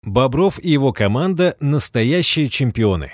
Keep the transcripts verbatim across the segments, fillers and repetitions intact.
Бобров и его команда – настоящие чемпионы.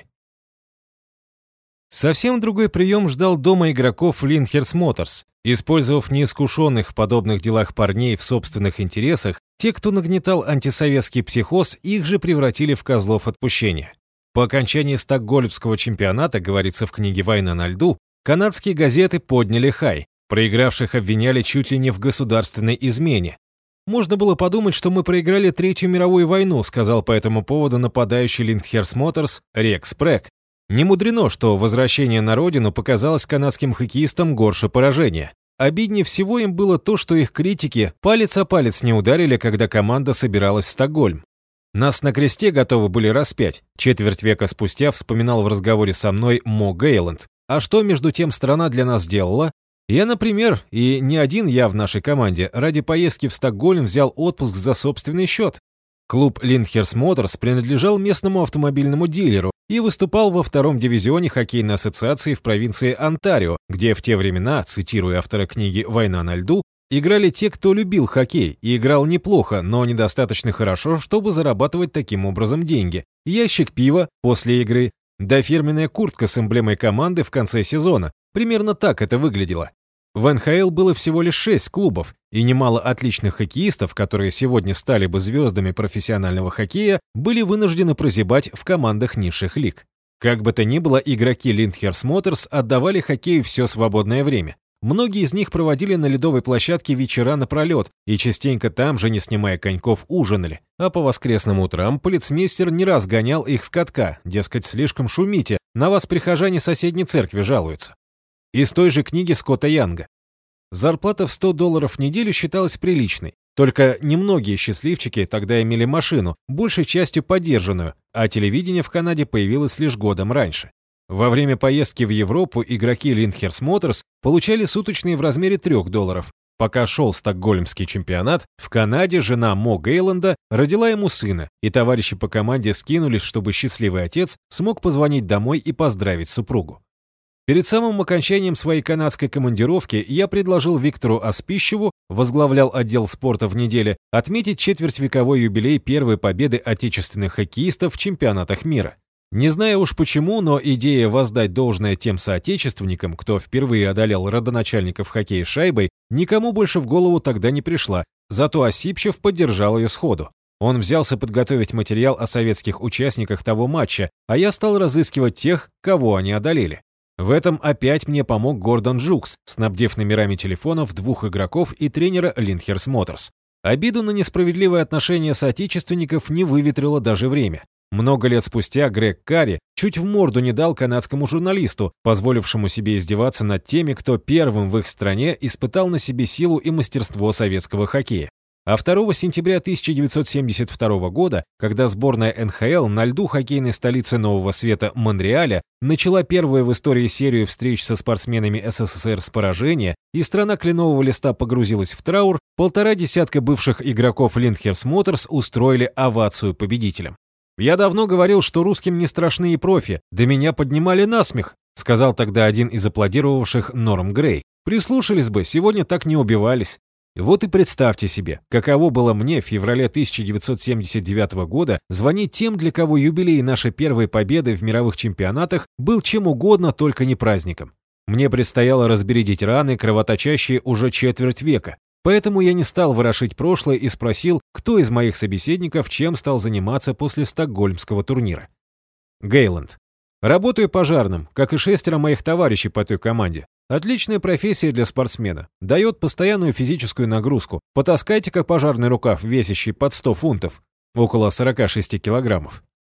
Совсем другой прием ждал дома игроков Lyndhurst Motors. Использовав неискушенных в подобных делах парней в собственных интересах, те, кто нагнетал антисоветский психоз, их же превратили в козлов отпущения. По окончании стокгольмского чемпионата, говорится в книге «Война на льду», канадские газеты подняли хай. Проигравших обвиняли чуть ли не в государственной измене. «Можно было подумать, что мы проиграли Третью мировую войну», сказал по этому поводу нападающий Lyndhurst Motors Рекс Прэг. Не мудрено, что возвращение на родину показалось канадским хоккеистам горше поражения. Обиднее всего им было то, что их критики палец о палец не ударили, когда команда собиралась в Стокгольм. «Нас на кресте готовы были распять», четверть века спустя вспоминал в разговоре со мной Мо Гейланд. А что между тем страна для нас делала? Я, например, и не один я в нашей команде, ради поездки в Стокгольм взял отпуск за собственный счет. Клуб Lyndhurst Motors принадлежал местному автомобильному дилеру и выступал во втором дивизионе хоккейной ассоциации в провинции Онтарио, где в те времена, цитируя автора книги «Война на льду», играли те, кто любил хоккей и играл неплохо, но недостаточно хорошо, чтобы зарабатывать таким образом деньги. Ящик пива после игры, да фирменная куртка с эмблемой команды в конце сезона. Примерно так это выглядело. В эн ха эл было всего лишь шесть клубов, и немало отличных хоккеистов, которые сегодня стали бы звездами профессионального хоккея, были вынуждены прозябать в командах низших лиг. Как бы то ни было, игроки Lyndhurst Motors отдавали хоккею все свободное время. Многие из них проводили на ледовой площадке вечера напролет и частенько там же, не снимая коньков, ужинали. А по воскресным утрам полицмейстер не раз гонял их с катка, дескать, слишком шумите, на вас прихожане соседней церкви жалуются. Из той же книги Скотта Янга. Зарплата в сто долларов в неделю считалась приличной. Только немногие счастливчики тогда имели машину, большей частью подержанную, а телевидение в Канаде появилось лишь годом раньше. Во время поездки в Европу игроки Lyndhurst Motors получали суточные в размере трех долларов. Пока шел стокгольмский чемпионат, в Канаде жена Мо Гейланда родила ему сына, и товарищи по команде скинулись, чтобы счастливый отец смог позвонить домой и поздравить супругу. Перед самым окончанием своей канадской командировки я предложил Виктору Аспищеву, возглавлял отдел спорта в неделе, отметить четвертьвековой юбилей первой победы отечественных хоккеистов в чемпионатах мира. Не знаю уж почему, но идея воздать должное тем соотечественникам, кто впервые одолел родоначальников хоккея шайбой, никому больше в голову тогда не пришла, зато Осипчев поддержал ее сходу. Он взялся подготовить материал о советских участниках того матча, а я стал разыскивать тех, кого они одолели. В этом опять мне помог Гордон Джукс, снабдив номерами телефонов двух игроков и тренера Lyndhurst Motors. Обиду на несправедливое отношение соотечественников не выветрило даже время. Много лет спустя Грег Карри чуть в морду не дал канадскому журналисту, позволившему себе издеваться над теми, кто первым в их стране испытал на себе силу и мастерство советского хоккея. А второго сентября тысяча девятьсот семьдесят второго года, когда сборная эн ха эл на льду хоккейной столицы Нового Света Монреаля начала первую в истории серию встреч со спортсменами эс эс эс эр с поражения, и страна кленового листа погрузилась в траур, полтора десятка бывших игроков Lyndhurst Motors устроили овацию победителям. «Я давно говорил, что русским не страшны и профи, да меня поднимали насмех», сказал тогда один из аплодировавших Норм Грей. «Прислушались бы, сегодня так не убивались». Вот и представьте себе, каково было мне в феврале тысяча девятьсот семьдесят девятого года звонить тем, для кого юбилей нашей первой победы в мировых чемпионатах был чем угодно, только не праздником. Мне предстояло разбередить раны, кровоточащие уже четверть века. Поэтому я не стал ворошить прошлое и спросил, кто из моих собеседников чем стал заниматься после стокгольмского турнира. Гейланд. Работаю пожарным, как и шестеро моих товарищей по той команде. Отличная профессия для спортсмена. Дает постоянную физическую нагрузку. Потаскайте-ка пожарный рукав, весящий под сто фунтов. Около сорок шесть килограммов.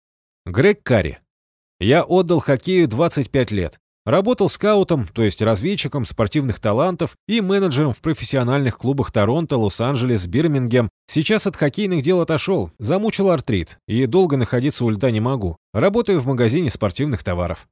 Грег Карри. Я отдал хоккею двадцать пять лет. Работал скаутом, то есть разведчиком спортивных талантов и менеджером в профессиональных клубах Торонто, Лос-Анджелес, Бирмингем. Сейчас от хоккейных дел отошел, замучил артрит и долго находиться у льда не могу. Работаю в магазине спортивных товаров.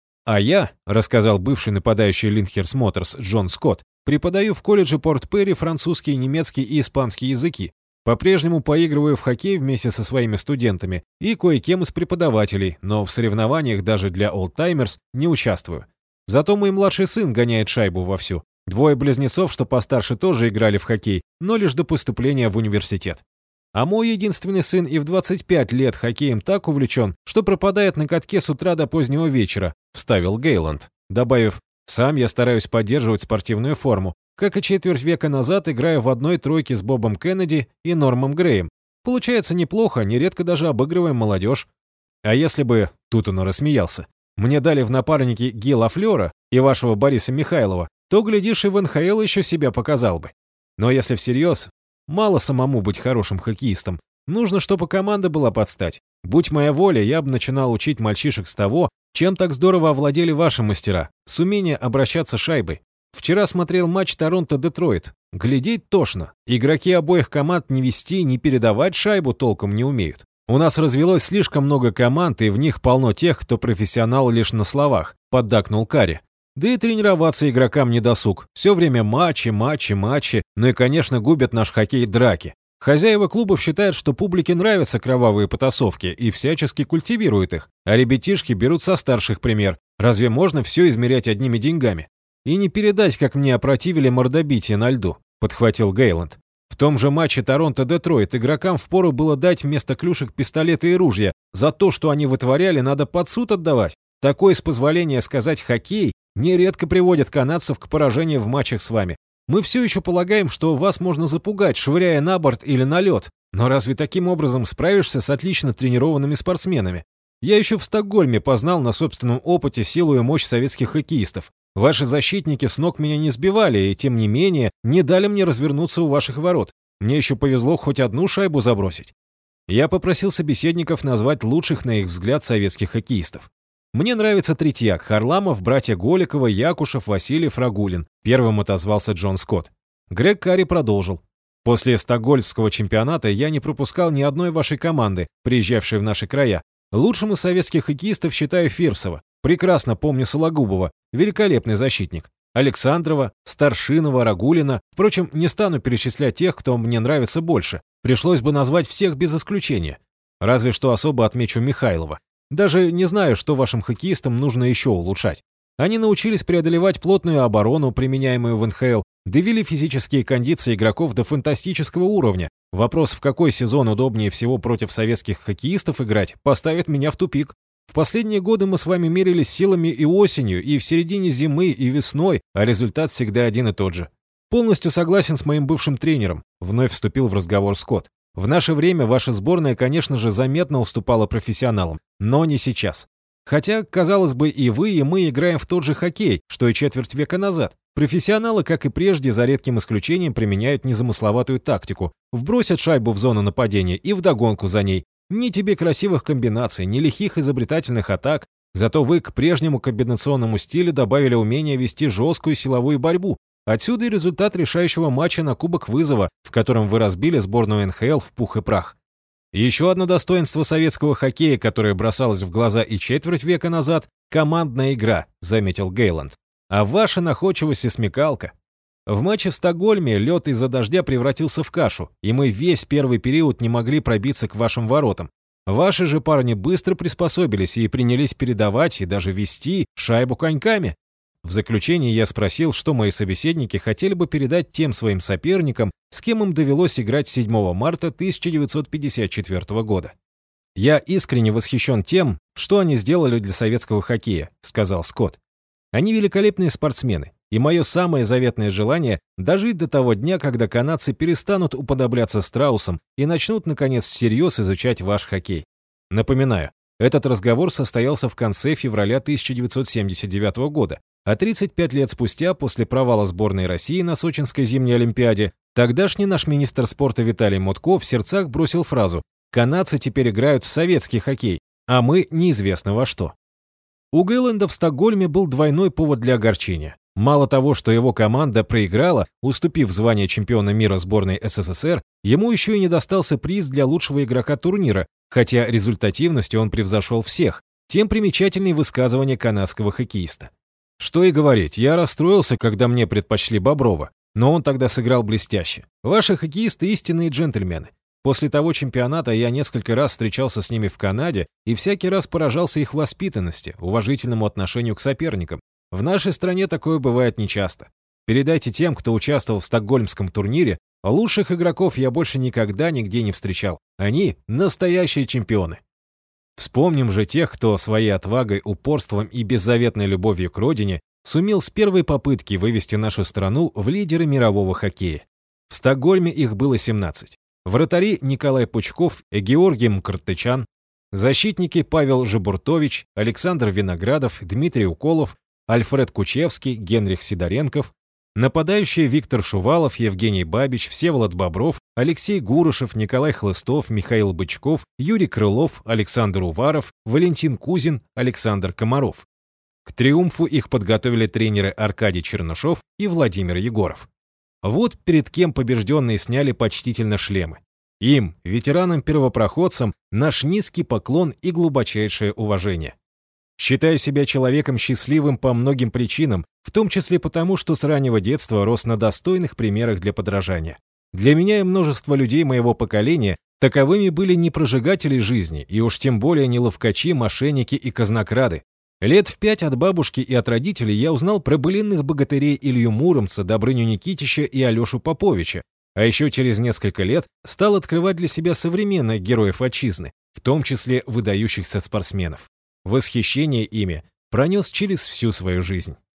А я, рассказал бывший нападающий Lyndhurst Motors Джон Скотт, преподаю в колледже Порт-Перри французский, немецкий и испанский языки. По-прежнему поигрываю в хоккей вместе со своими студентами и кое-кем из преподавателей, но в соревнованиях даже для олдтаймерс не участвую. Зато мой младший сын гоняет шайбу вовсю. Двое близнецов, что постарше, тоже играли в хоккей, но лишь до поступления в университет. А мой единственный сын и в двадцать пять лет хоккеем так увлечен, что пропадает на катке с утра до позднего вечера», — вставил Гейланд, добавив: «Сам я стараюсь поддерживать спортивную форму, как и четверть века назад играю в одной тройке с Бобом Кеннеди и Нормом Греем. Получается неплохо, нередко даже обыгрываем молодежь. А если бы...» — тут он рассмеялся. «Мне дали в напарники Ги Лафлера и вашего Бориса Михайлова, то, глядишь, и в эн ха эл еще себя показал бы. Но если всерьез, мало самому быть хорошим хоккеистом. Нужно, чтобы команда была под стать. Будь моя воля, я бы начинал учить мальчишек с того, чем так здорово овладели ваши мастера, с умения обращаться шайбой. Вчера смотрел матч Торонто-Детройт. Глядеть тошно. Игроки обоих команд ни вести, ни передавать шайбу толком не умеют. У нас развелось слишком много команд, и в них полно тех, кто профессионал лишь на словах», — поддакнул Карри. «Да и тренироваться игрокам не досуг. Все время матчи, матчи, матчи. Ну и, конечно, губят наш хоккей драки. Хозяева клубов считают, что публике нравятся кровавые потасовки и всячески культивируют их, а ребятишки берут со старших пример. Разве можно все измерять одними деньгами? И не передать, как мне опротивили мордобитие на льду», — подхватил Гейланд. «В том же матче Торонто-Детройт игрокам впору было дать вместо клюшек пистолеты и ружья. За то, что они вытворяли, надо под суд отдавать. Такое, с позволения сказать, хоккей нередко приводит канадцев к поражению в матчах с вами. Мы все еще полагаем, что вас можно запугать, швыряя на борт или на лед. Но разве таким образом справишься с отлично тренированными спортсменами? Я еще в Стокгольме познал на собственном опыте силу и мощь советских хоккеистов. Ваши защитники с ног меня не сбивали и, тем не менее, не дали мне развернуться у ваших ворот. Мне еще повезло хоть одну шайбу забросить». Я попросил собеседников назвать лучших, на их взгляд, советских хоккеистов. «Мне нравится Третьяк, Харламов, братья Голикова, Якушев, Васильев, Рагулин», — первым отозвался Джон Скотт. Грег Карри продолжил. «После стокгольмского чемпионата я не пропускал ни одной вашей команды, приезжавшей в наши края. Лучшим из советских хоккеистов считаю Фирсова. Прекрасно помню Сологубова, великолепный защитник. Александрова, Старшинова, Рагулина. Впрочем, не стану перечислять тех, кто мне нравится больше. Пришлось бы назвать всех без исключения. Разве что особо отмечу Михайлова. Даже не знаю, что вашим хоккеистам нужно еще улучшать. Они научились преодолевать плотную оборону, применяемую в эн ха эл, довели физические кондиции игроков до фантастического уровня. Вопрос, в какой сезон удобнее всего против советских хоккеистов играть, поставит меня в тупик. В последние годы мы с вами мерились силами и осенью, и в середине зимы, и весной, а результат всегда один и тот же. Полностью согласен с моим бывшим тренером», — вновь вступил в разговор Скотт. «В наше время ваша сборная, конечно же, заметно уступала профессионалам, но не сейчас. Хотя, казалось бы, и вы, и мы играем в тот же хоккей, что и четверть века назад. Профессионалы, как и прежде, за редким исключением, применяют незамысловатую тактику. Вбросят шайбу в зону нападения и вдогонку за ней. Ни тебе красивых комбинаций, ни лихих изобретательных атак. Зато вы к прежнему комбинационному стилю добавили умение вести жесткую силовую борьбу. Отсюда и результат решающего матча на Кубок Вызова, в котором вы разбили сборную эн ха эл в пух и прах. Еще одно достоинство советского хоккея, которое бросалось в глаза и четверть века назад – командная игра», – заметил Гейланд. «А ваша находчивость и смекалка». В матче в Стокгольме лед из-за дождя превратился в кашу, и мы весь первый период не могли пробиться к вашим воротам. Ваши же парни быстро приспособились и принялись передавать и даже вести шайбу коньками. В заключение я спросил, что мои собеседники хотели бы передать тем своим соперникам, с кем им довелось играть седьмого марта тысяча девятьсот пятьдесят четвёртого года. «Я искренне восхищен тем, что они сделали для советского хоккея», — сказал Скотт. «Они великолепные спортсмены, и мое самое заветное желание — дожить до того дня, когда канадцы перестанут уподобляться страусам и начнут, наконец, всерьез изучать ваш хоккей. Напоминаю, этот разговор состоялся в конце февраля тысяча девятьсот семьдесят девятого года, а тридцать пять лет спустя, после провала сборной России на Сочинской зимней Олимпиаде, тогдашний наш министр спорта Виталий Мутко в сердцах бросил фразу: «Канадцы теперь играют в советский хоккей, а мы неизвестно во что». У Гейланда в Стокгольме был двойной повод для огорчения. Мало того, что его команда проиграла, уступив звание чемпиона мира сборной эс эс эс эр, ему еще и не достался приз для лучшего игрока турнира, хотя результативностью он превзошел всех. Тем примечательнее высказывание канадского хоккеиста. Что и говорить, я расстроился, когда мне предпочли Боброва, но он тогда сыграл блестяще. Ваши хоккеисты истинные джентльмены. После того чемпионата я несколько раз встречался с ними в Канаде и всякий раз поражался их воспитанности, уважительному отношению к соперникам. В нашей стране такое бывает нечасто. Передайте тем, кто участвовал в стокгольмском турнире, Лучших игроков я больше никогда нигде не встречал. Они настоящие чемпионы. Вспомним же тех, кто своей отвагой, упорством и беззаветной любовью к родине сумел с первой попытки вывести нашу страну в лидеры мирового хоккея. В Стокгольме их было семнадцать. Вратари Николай Пучков и Георгий Мкртычан, защитники Павел Жибуртович, Александр Виноградов, Дмитрий Уколов, Альфред Кучевский, Генрих Сидоренков, нападающие Виктор Шувалов, Евгений Бабич, Всеволод Бобров, Алексей Гурышев, Николай Хлыстов, Михаил Бычков, Юрий Крылов, Александр Уваров, Валентин Кузин, Александр Комаров. К триумфу их подготовили тренеры Аркадий Чернышов и Владимир Егоров. Вот перед кем побежденные сняли почтительно шлемы. Им, ветеранам-первопроходцам, наш низкий поклон и глубочайшее уважение. Считаю себя человеком счастливым по многим причинам, в том числе потому, что с раннего детства рос на достойных примерах для подражания. Для меня и множество людей моего поколения таковыми были не прожигатели жизни, и уж тем более не ловкачи, мошенники и казнокрады. Лет в пять от бабушки и от родителей я узнал про былинных богатырей Илью Муромца, Добрыню Никитича и Алешу Поповича, а еще через несколько лет стал открывать для себя современных героев отчизны, в том числе выдающихся спортсменов. Восхищение ими пронес через всю свою жизнь.